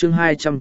Chương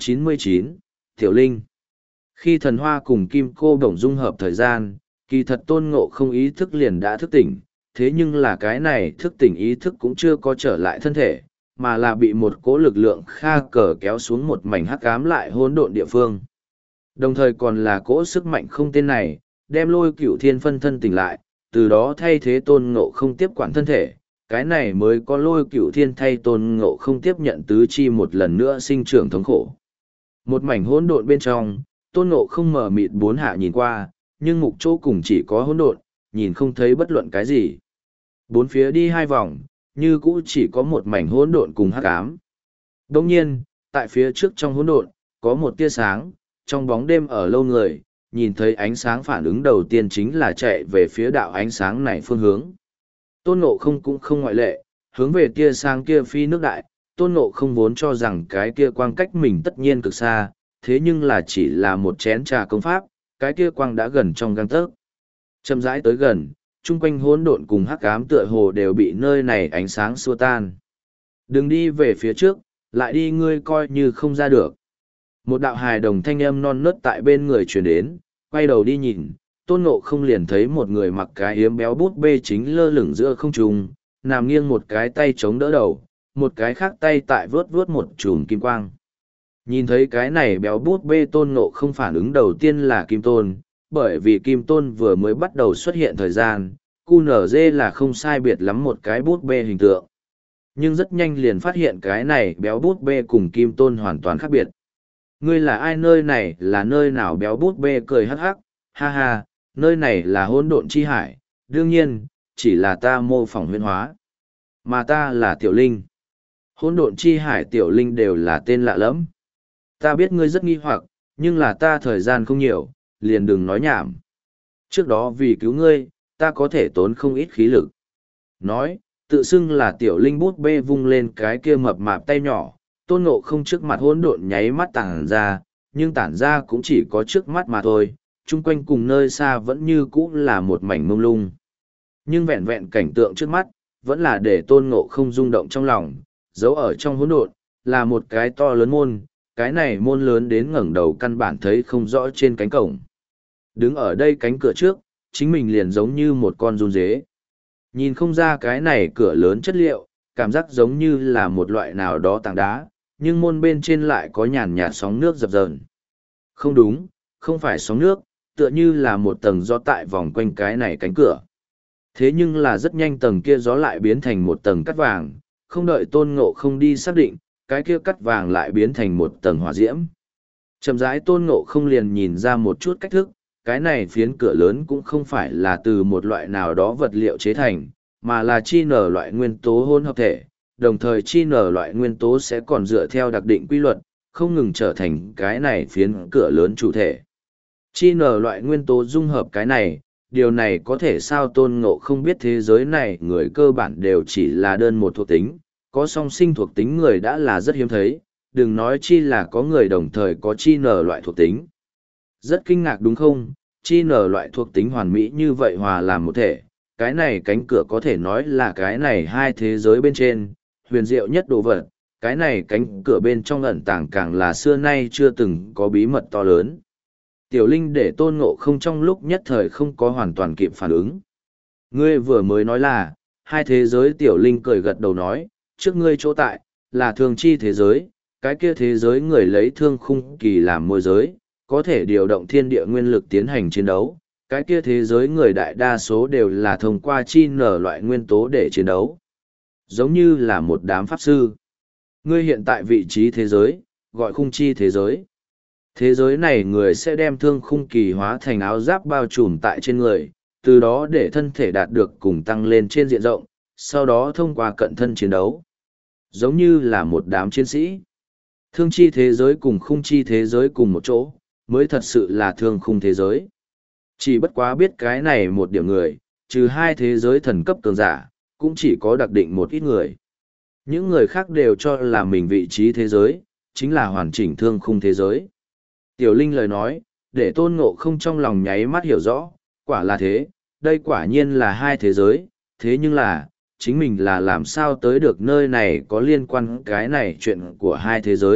299, Tiểu Linh. Khi thần hoa cùng kim cô đồng dung hợp thời gian, kỳ thật Tôn Ngộ không ý thức liền đã thức tỉnh, thế nhưng là cái này thức tỉnh ý thức cũng chưa có trở lại thân thể, mà là bị một cỗ lực lượng kha cờ kéo xuống một mảnh hắc ám lại hỗn độn địa phương. Đồng thời còn là cỗ sức mạnh không tên này, đem Lôi Cửu Thiên phân thân tỉnh lại, từ đó thay thế Tôn Ngộ không tiếp quản thân thể, cái này mới có Lôi Cửu Thiên thay Tôn Ngộ không tiếp nhận tứ chi một lần nữa sinh trưởng thống khổ. Một mảnh hỗn độn bên trong, Tôn Ngộ không mờ mịt bốn hạ nhìn qua, nhưng mục chỗ cùng chỉ có hỗn độn, nhìn không thấy bất luận cái gì. Bốn phía đi hai vòng, như cũ chỉ có một mảnh hỗn độn cùng hắc ám. Đồng nhiên, tại phía trước trong hỗn độn, có một tia sáng, trong bóng đêm ở lâu người, nhìn thấy ánh sáng phản ứng đầu tiên chính là chạy về phía đạo ánh sáng này phương hướng. Tôn Ngộ không cũng không ngoại lệ, hướng về tia sáng kia phi nước đại, Tôn Ngộ không vốn cho rằng cái kia quang cách mình tất nhiên cực xa, thế nhưng là chỉ là một chén trà công pháp, cái kia quang đã gần trong gang tấc. Chậm rãi tới gần, chung quanh hỗn độn cùng hắc ám tựa hồ đều bị nơi này ánh sáng xua tan. Đừng đi về phía trước, lại đi ngươi coi như không ra được. Một đạo hài đồng thanh âm non nớt tại bên người truyền đến, quay đầu đi nhìn, Tôn Ngộ không liền thấy một người mặc cái yếm béo bút bê chính lơ lửng giữa không trung, nằm nghiêng một cái tay chống đỡ đầu, một cái khác tay tại vớt vớt một chùm kim quang. Nhìn thấy cái này béo bút bê Tôn Ngộ không phản ứng đầu tiên là Kim Tôn, bởi vì Kim Tôn vừa mới bắt đầu xuất hiện thời gian, QNZ là không sai biệt lắm một cái bút bê hình tượng. Nhưng rất nhanh liền phát hiện cái này béo bút bê cùng Kim Tôn hoàn toàn khác biệt. Ngươi là ai, nơi này là nơi nào? Béo bút bê cười hắc hắc, ha ha, nơi này là hỗn độn chi hải, đương nhiên, chỉ là ta mô phỏng huyễn hóa. Mà ta là Tiểu Linh. Hỗn độn chi hải Tiểu Linh đều là tên lạ lắm. Ta biết ngươi rất nghi hoặc, nhưng là ta thời gian không nhiều, liền đừng nói nhảm. Trước đó vì cứu ngươi, ta có thể tốn không ít khí lực. Nói, tự xưng là Tiểu Linh bút bê vung lên cái kia mập mạp tay nhỏ, Tôn Ngộ không trước mặt hỗn độn nháy mắt tản ra, nhưng tản ra cũng chỉ có trước mắt mà thôi, chung quanh cùng nơi xa vẫn như cũ là một mảnh mông lung. Nhưng vẹn vẹn cảnh tượng trước mắt, vẫn là để Tôn Ngộ không rung động trong lòng, giấu ở trong hỗn độn, là một cái to lớn môn, cái này môn lớn đến ngẩng đầu căn bản thấy không rõ trên cánh cổng. Đứng ở đây cánh cửa trước, chính mình liền giống như một con run dế. Nhìn không ra cái này cửa lớn chất liệu, cảm giác giống như là một loại nào đó tảng đá, nhưng môn bên trên lại có nhàn nhạt sóng nước dập dờn. Không đúng, không phải sóng nước, tựa như là một tầng gió tại vòng quanh cái này cánh cửa. Thế nhưng là rất nhanh tầng kia gió lại biến thành một tầng cắt vàng, không đợi Tôn Ngộ không đi xác định, cái kia cắt vàng lại biến thành một tầng hỏa diễm. Chậm rãi Tôn Ngộ không liền nhìn ra một chút cách thức, cái này phiến cửa lớn cũng không phải là từ một loại nào đó vật liệu chế thành, mà là chi nở loại nguyên tố hỗn hợp thể, đồng thời chi nở loại nguyên tố sẽ còn dựa theo đặc định quy luật, không ngừng trở thành cái này phiến cửa lớn chủ thể. Chi nở loại nguyên tố dung hợp cái này, điều này có thể sao? Tôn Ngộ không biết thế giới này người cơ bản đều chỉ là đơn một thuộc tính, có song sinh thuộc tính người đã là rất hiếm thấy, đừng nói chi là có người đồng thời có chi nở loại thuộc tính. Rất kinh ngạc đúng không? Chi nở loại thuộc tính hoàn mỹ như vậy hòa làm một thể, cái này cánh cửa có thể nói là cái này hai thế giới bên trên, huyền diệu nhất đồ vật, cái này cánh cửa bên trong ẩn tàng càng là xưa nay chưa từng có bí mật to lớn. Tiểu Linh để Tôn Ngộ không trong lúc nhất thời không có hoàn toàn kịp phản ứng. Ngươi vừa mới nói là, hai thế giới. Tiểu Linh cười gật đầu nói, trước ngươi chỗ tại, là thương chi thế giới, cái kia thế giới người lấy thương khung kỳ làm môi giới, có thể điều động thiên địa nguyên lực tiến hành chiến đấu. Cái kia thế giới người đại đa số đều là thông qua chi nở loại nguyên tố để chiến đấu. Giống như là một đám pháp sư. Ngươi hiện tại vị trí thế giới, gọi khung chi thế giới. Thế giới này người sẽ đem thương khung kỳ hóa thành áo giáp bao trùm tại trên người, từ đó để thân thể đạt được cùng tăng lên trên diện rộng, sau đó thông qua cận thân chiến đấu. Giống như là một đám chiến sĩ. Thương chi thế giới cùng khung chi thế giới cùng một chỗ, mới thật sự là thương khung thế giới. Chỉ bất quá biết cái này một điểm người, trừ hai thế giới thần cấp cường giả, cũng chỉ có đặc định một ít người. Những người khác đều cho là mình vị trí thế giới, chính là hoàn chỉnh thương khung thế giới. Tiểu Linh lời nói, để Tôn Ngộ không trong lòng nháy mắt hiểu rõ, quả là thế, đây quả nhiên là hai thế giới, thế nhưng là, chính mình là làm sao tới được nơi này có liên quan cái này chuyện của hai thế giới,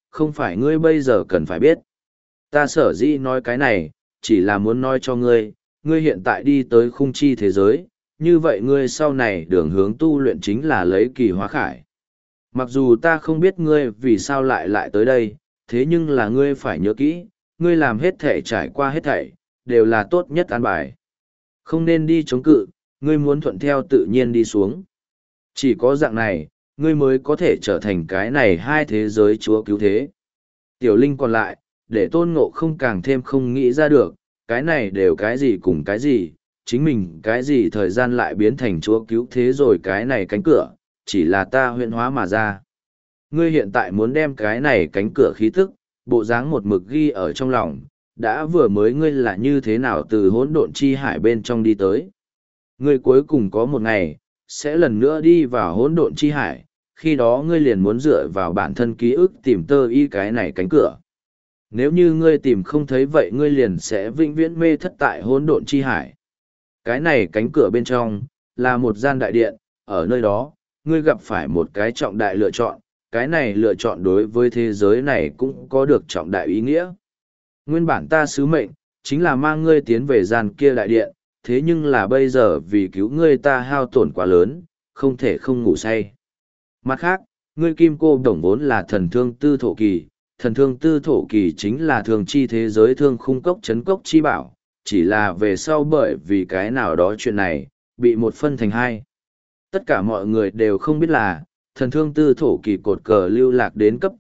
không phải ngươi bây giờ cần phải biết. Ta sở dĩ nói cái này, chỉ là muốn nói cho ngươi, ngươi hiện tại đi tới khung chi thế giới, như vậy ngươi sau này đường hướng tu luyện chính là lấy kỳ hóa khải. Mặc dù ta không biết ngươi vì sao lại tới đây, thế nhưng là ngươi phải nhớ kỹ, ngươi làm hết thể trải qua hết thảy, đều là tốt nhất an bài. Không nên đi chống cự, ngươi muốn thuận theo tự nhiên đi xuống. Chỉ có dạng này, ngươi mới có thể trở thành cái này hai thế giới chúa cứu thế. Tiểu Linh còn lại, để Tôn Ngộ không càng thêm không nghĩ ra được, cái này đều cái gì cùng cái gì, chính mình cái gì thời gian lại biến thành chúa cứu thế rồi cái này cánh cửa, chỉ là ta huyễn hóa mà ra. Ngươi hiện tại muốn đem cái này cánh cửa khí tức, bộ dáng một mực ghi ở trong lòng, đã vừa mới ngươi là như thế nào từ hỗn độn chi hải bên trong đi tới. Ngươi cuối cùng có một ngày, sẽ lần nữa đi vào hỗn độn chi hải, khi đó ngươi liền muốn dựa vào bản thân ký ức tìm tơ y cái này cánh cửa. Nếu như ngươi tìm không thấy vậy ngươi liền sẽ vĩnh viễn mê thất tại hỗn độn chi hải. Cái này cánh cửa bên trong, là một gian đại điện, ở nơi đó, ngươi gặp phải một cái trọng đại lựa chọn, cái này lựa chọn đối với thế giới này cũng có được trọng đại ý nghĩa. Nguyên bản ta sứ mệnh, chính là mang ngươi tiến về gian kia đại điện, thế nhưng là bây giờ vì cứu ngươi ta hao tổn quá lớn, không thể không ngủ say. Mặt khác, ngươi kim cô đồng vốn là thần thương tư thổ kỳ, thần thương tư thổ kỳ chính là thường chi thế giới thương khung cốc chấn cốc chi bảo, chỉ là về sau bởi vì cái nào đó chuyện này, bị một phân thành hai. Tất cả mọi người đều không biết là, thần thương tư thổ kỳ cột cờ lưu lạc đến cấp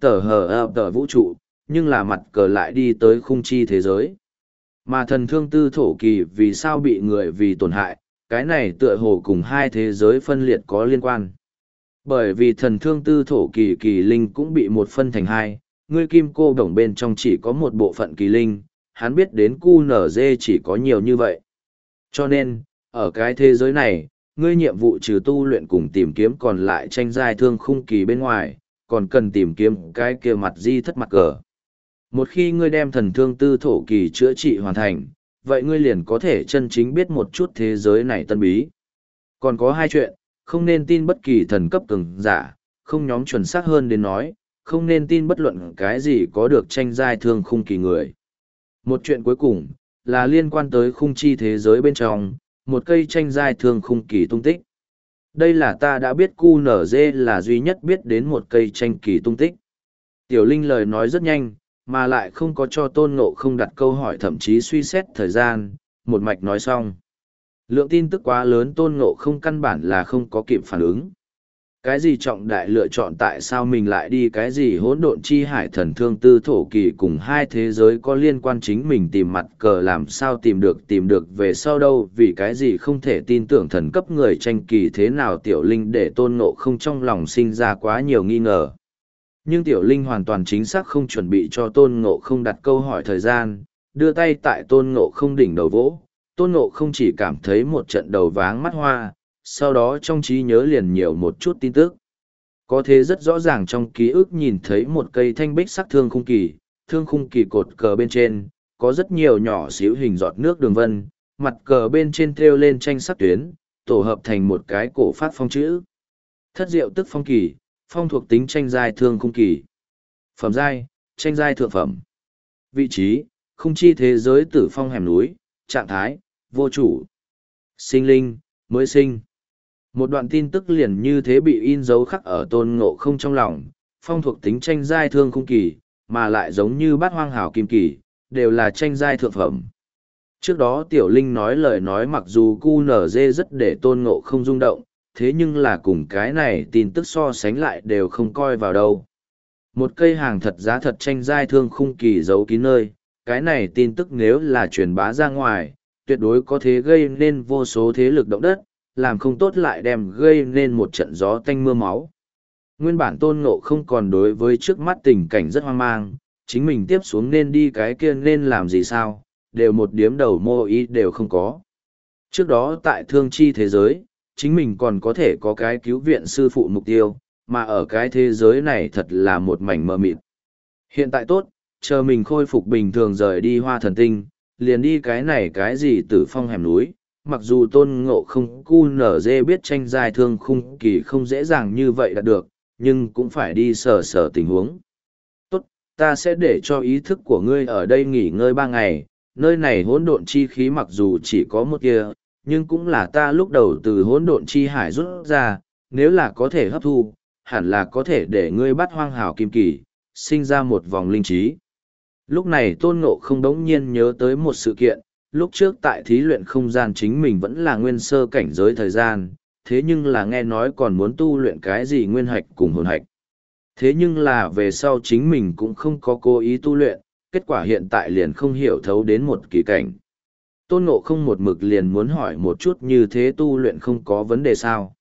tờ vũ trụ, nhưng là mặt cờ lại đi tới khung chi thế giới. Mà thần thương tư thổ kỳ vì sao bị người vì tổn hại, cái này tựa hồ cùng hai thế giới phân liệt có liên quan. Bởi vì thần thương tư thổ kỳ kỳ linh cũng bị một phân thành hai, ngươi kim cô đồng bên trong chỉ có một bộ phận kỳ linh, hắn biết đến QNZ chỉ có nhiều như vậy. Cho nên, ở cái thế giới này, ngươi nhiệm vụ trừ tu luyện cùng tìm kiếm còn lại tranh giai thương khung kỳ bên ngoài, còn cần tìm kiếm cái kia mặt di thất mặt cờ. Một khi ngươi đem thần thương tư thổ kỳ chữa trị hoàn thành, vậy ngươi liền có thể chân chính biết một chút thế giới này tân bí. Còn có hai chuyện, không nên tin bất kỳ thần cấp cường giả, không nhóm chuẩn xác hơn đến nói, không nên tin bất luận cái gì có được tranh giai thương khung kỳ người. Một chuyện cuối cùng, là liên quan tới khung chi thế giới bên trong, một cây tranh giai thương khung kỳ tung tích. Đây là ta đã biết QNZ là duy nhất biết đến một cây tranh kỳ tung tích. Tiểu Linh lời nói rất nhanh, mà lại không có cho Tôn Ngộ không đặt câu hỏi thậm chí suy xét thời gian, một mạch nói xong. Lượng tin tức quá lớn Tôn Ngộ không căn bản là không có kịp phản ứng. Cái gì trọng đại lựa chọn tại sao mình lại đi cái gì hỗn độn chi hải thần thương tư thổ kỳ cùng hai thế giới có liên quan chính mình tìm mặt cờ làm sao tìm được về sau đâu vì cái gì không thể tin tưởng thần cấp người tranh kỳ thế nào Tiểu Linh để Tôn Ngộ không trong lòng sinh ra quá nhiều nghi ngờ. Nhưng Tiểu Linh hoàn toàn chính xác không chuẩn bị cho Tôn Ngộ không đặt câu hỏi thời gian, đưa tay tại Tôn Ngộ không đỉnh đầu vỗ, Tôn Ngộ không chỉ cảm thấy một trận đầu váng mắt hoa, sau đó trong trí nhớ liền nhiều một chút tin tức. Có thế rất rõ ràng trong ký ức nhìn thấy một cây thanh bích sắc thương khung kỳ cột cờ bên trên, có rất nhiều nhỏ xíu hình giọt nước đường vân, mặt cờ bên trên thêu lên tranh sắc tuyến, tổ hợp thành một cái cổ phát phong chữ. Thất diệu tức phong kỳ, phong thuộc tính tranh giai thương khung kỳ. Phẩm giai, tranh giai thượng phẩm. Vị trí, khung chi thế giới tử phong hẻm núi, trạng thái, vô chủ. Sinh linh, mới sinh. Một đoạn tin tức liền như thế bị in dấu khắc ở Tôn Ngộ không trong lòng, phong thuộc tính tranh giai thương khung kỳ, mà lại giống như bát hoang hảo kim kỳ, đều là tranh giai thượng phẩm. Trước đó Tiểu Linh nói lời nói mặc dù QNZ rất để Tôn Ngộ không rung động, thế nhưng là cùng cái này tin tức so sánh lại đều không coi vào đâu. Một cây hàng thật giá thật tranh giai thương khung kỳ giấu kín nơi, cái này tin tức nếu là truyền bá ra ngoài, tuyệt đối có thể gây nên vô số thế lực động đất, làm không tốt lại đem gây nên một trận gió tanh mưa máu. Nguyên bản Tôn Ngộ không còn đối với trước mắt tình cảnh rất hoang mang, chính mình tiếp xuống nên đi cái kia nên làm gì sao, đều một điếm đầu mô ý đều không có. Trước đó tại thương chi thế giới, chính mình còn có thể có cái cứu viện sư phụ mục tiêu, mà ở cái thế giới này thật là một mảnh mờ mịt. Hiện tại tốt, chờ mình khôi phục bình thường rời đi Hoa Thần Tinh, liền đi cái này cái gì tử phong hẻm núi, mặc dù Tôn Ngộ không QNZ biết tranh giai thương khung kỳ không dễ dàng như vậy đạt được, nhưng cũng phải đi sở tình huống. Tốt, ta sẽ để cho ý thức của ngươi ở đây nghỉ ngơi 3 ngày, nơi này hỗn độn chi khí mặc dù chỉ có một kia, nhưng cũng là ta lúc đầu từ hỗn độn chi hải rút ra, nếu là có thể hấp thu, hẳn là có thể để ngươi bắt hoang hào kim kỳ, sinh ra một vòng linh trí. Lúc này Tôn Ngộ không đống nhiên nhớ tới một sự kiện, lúc trước tại thí luyện không gian chính mình vẫn là nguyên sơ cảnh giới thời gian, thế nhưng là nghe nói còn muốn tu luyện cái gì nguyên hạch cùng hồn hạch. Thế nhưng là về sau chính mình cũng không có cố ý tu luyện, kết quả hiện tại liền không hiểu thấu đến một kỳ cảnh. Tôn Ngộ không một mực liền muốn hỏi một chút như thế tu luyện không có vấn đề sao.